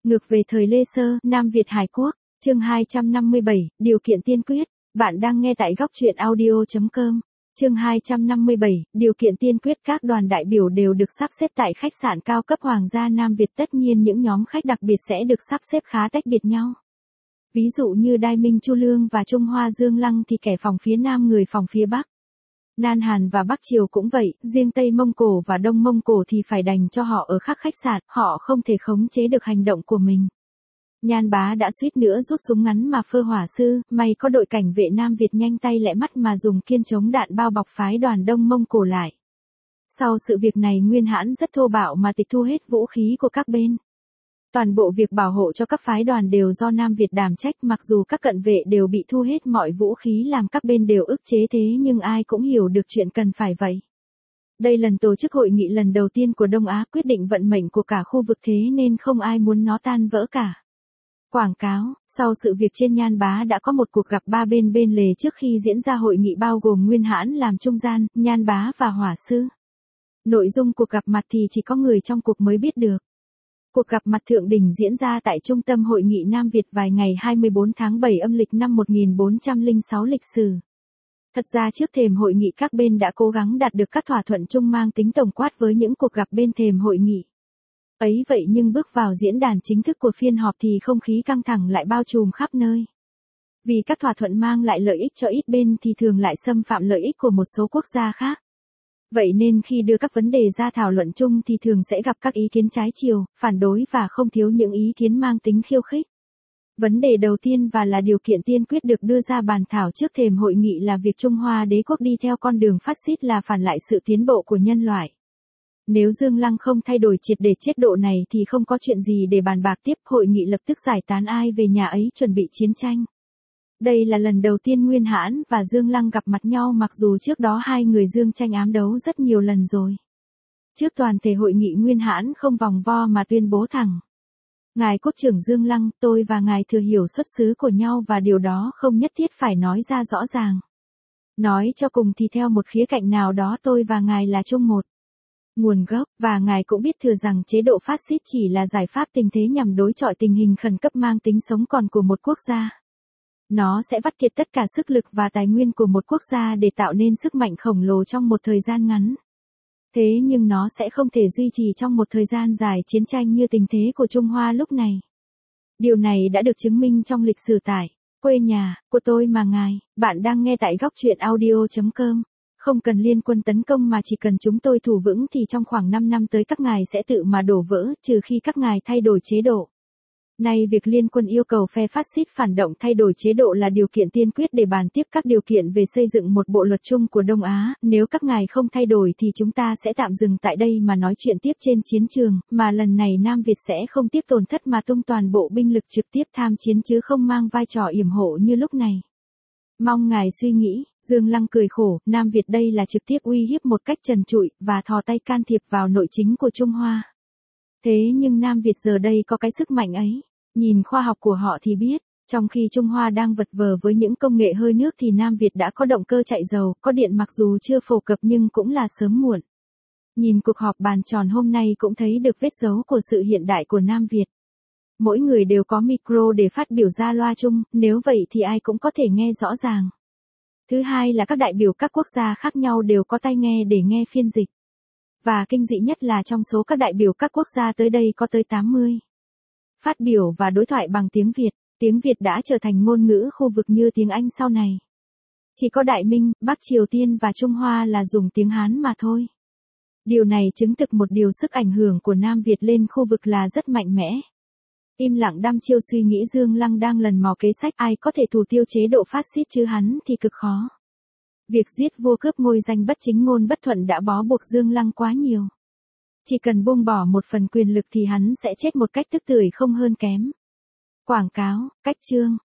Ngược về thời Lê Sơ, Nam Việt Hải Quốc, chương 257, điều kiện tiên quyết. Bạn đang nghe tại góc truyện audio.com. Chương 257, điều kiện tiên quyết. Các đoàn đại biểu đều được sắp xếp tại khách sạn cao cấp Hoàng gia Nam Việt. Tất nhiên những nhóm khách đặc biệt sẽ được sắp xếp khá tách biệt nhau. Ví dụ như Đai Minh Chu Lương và Trung Hoa Dương Lăng thì kẻ phòng phía Nam người phòng phía Bắc. Nam Hàn và Bắc Triều cũng vậy, riêng Tây Mông Cổ và Đông Mông Cổ thì phải đành cho họ ở khác khách sạn, họ không thể khống chế được hành động của mình. Nhan Bá đã suýt nữa rút súng ngắn mà phơ hỏa sư, may có đội cảnh vệ Nam Việt nhanh tay lẹ mắt mà dùng kiên chống đạn bao bọc phái đoàn Đông Mông Cổ lại. Sau sự việc này Nguyên Hãn rất thô bạo mà tịch thu hết vũ khí của các bên. Toàn bộ việc bảo hộ cho các phái đoàn đều do Nam Việt đảm trách, mặc dù các cận vệ đều bị thu hết mọi vũ khí làm các bên đều ức chế, thế nhưng ai cũng hiểu được chuyện cần phải vậy. Đây lần tổ chức hội nghị lần đầu tiên của Đông Á, quyết định vận mệnh của cả khu vực, thế nên không ai muốn nó tan vỡ cả. Quảng cáo, sau sự việc trên Nhan Bá đã có một cuộc gặp ba bên bên lề trước khi diễn ra hội nghị bao gồm Nguyên Hãn làm trung gian, Nhan Bá và Hỏa Sư. Nội dung cuộc gặp mặt thì chỉ có người trong cuộc mới biết được. Cuộc gặp mặt thượng đỉnh diễn ra tại Trung tâm Hội nghị Nam Việt vài ngày 24 tháng 7 âm lịch năm 1406 lịch sử. Thật ra trước thềm hội nghị các bên đã cố gắng đạt được các thỏa thuận chung mang tính tổng quát với những cuộc gặp bên thềm hội nghị. Ấy vậy nhưng bước vào diễn đàn chính thức của phiên họp thì không khí căng thẳng lại bao trùm khắp nơi. Vì các thỏa thuận mang lại lợi ích cho ít bên thì thường lại xâm phạm lợi ích của một số quốc gia khác. Vậy nên khi đưa các vấn đề ra thảo luận chung thì thường sẽ gặp các ý kiến trái chiều, phản đối và không thiếu những ý kiến mang tính khiêu khích. Vấn đề đầu tiên và là điều kiện tiên quyết được đưa ra bàn thảo trước thềm hội nghị là việc Trung Hoa đế quốc đi theo con đường phát xít là phản lại sự tiến bộ của nhân loại. Nếu Dương Lăng không thay đổi triệt để chế độ này thì không có chuyện gì để bàn bạc tiếp, hội nghị lập tức giải tán, ai về nhà ấy chuẩn bị chiến tranh. Đây là lần đầu tiên Nguyên Hãn và Dương Lăng gặp mặt nhau, mặc dù trước đó hai người dương tranh ám đấu rất nhiều lần rồi. Trước toàn thể hội nghị Nguyên Hãn không vòng vo mà tuyên bố thẳng. Ngài Quốc trưởng Dương Lăng, tôi và ngài thừa hiểu xuất xứ của nhau và điều đó không nhất thiết phải nói ra rõ ràng. Nói cho cùng thì theo một khía cạnh nào đó tôi và ngài là chung một nguồn gốc, và ngài cũng biết thừa rằng chế độ phát xít chỉ là giải pháp tình thế nhằm đối chọi tình hình khẩn cấp mang tính sống còn của một quốc gia. Nó sẽ vắt kiệt tất cả sức lực và tài nguyên của một quốc gia để tạo nên sức mạnh khổng lồ trong một thời gian ngắn. Thế nhưng nó sẽ không thể duy trì trong một thời gian dài chiến tranh như tình thế của Trung Hoa lúc này. Điều này đã được chứng minh trong lịch sử tại quê nhà của tôi mà ngài. Bạn đang nghe tại góc truyện audio.com. Không cần liên quân tấn công mà chỉ cần chúng tôi thủ vững thì trong khoảng 5 năm tới các ngài sẽ tự mà đổ vỡ, trừ khi các ngài thay đổi chế độ. Nay việc liên quân yêu cầu phe phát xít phản động thay đổi chế độ là điều kiện tiên quyết để bàn tiếp các điều kiện về xây dựng một bộ luật chung của Đông Á, nếu các ngài không thay đổi thì chúng ta sẽ tạm dừng tại đây mà nói chuyện tiếp trên chiến trường, mà lần này Nam Việt sẽ không tiếc tổn thất mà tung toàn bộ binh lực trực tiếp tham chiến chứ không mang vai trò yểm hộ như lúc này. Mong ngài suy nghĩ. Dương Lăng cười khổ, Nam Việt đây là trực tiếp uy hiếp một cách trần trụi và thò tay can thiệp vào nội chính của Trung Hoa. Thế nhưng Nam Việt giờ đây có cái sức mạnh ấy. Nhìn khoa học của họ thì biết, trong khi Trung Hoa đang vật vờ với những công nghệ hơi nước thì Nam Việt đã có động cơ chạy dầu, có điện mặc dù chưa phổ cập nhưng cũng là sớm muộn. Nhìn cuộc họp bàn tròn hôm nay cũng thấy được vết dấu của sự hiện đại của Nam Việt. Mỗi người đều có micro để phát biểu ra loa chung, nếu vậy thì ai cũng có thể nghe rõ ràng. Thứ hai là các đại biểu các quốc gia khác nhau đều có tai nghe để nghe phiên dịch. Và kinh dị nhất là trong số các đại biểu các quốc gia tới đây có tới 80. Phát biểu và đối thoại bằng tiếng Việt. Tiếng Việt đã trở thành ngôn ngữ khu vực như tiếng Anh sau này. Chỉ có Đại Minh, Bắc Triều Tiên và Trung Hoa là dùng tiếng Hán mà thôi. Điều này chứng thực một điều, sức ảnh hưởng của Nam Việt lên khu vực là rất mạnh mẽ. Im lặng đăm chiêu suy nghĩ Dương Lăng đang lần mò kế sách ai có thể thủ tiêu chế độ phát xít chứ hắn thì cực khó. Việc giết vua cướp ngôi danh bất chính ngôn bất thuận đã bó buộc Dương Lăng quá nhiều. Chỉ cần buông bỏ một phần quyền lực thì hắn sẽ chết một cách tức tưởi không hơn kém. Quảng cáo, cách chương.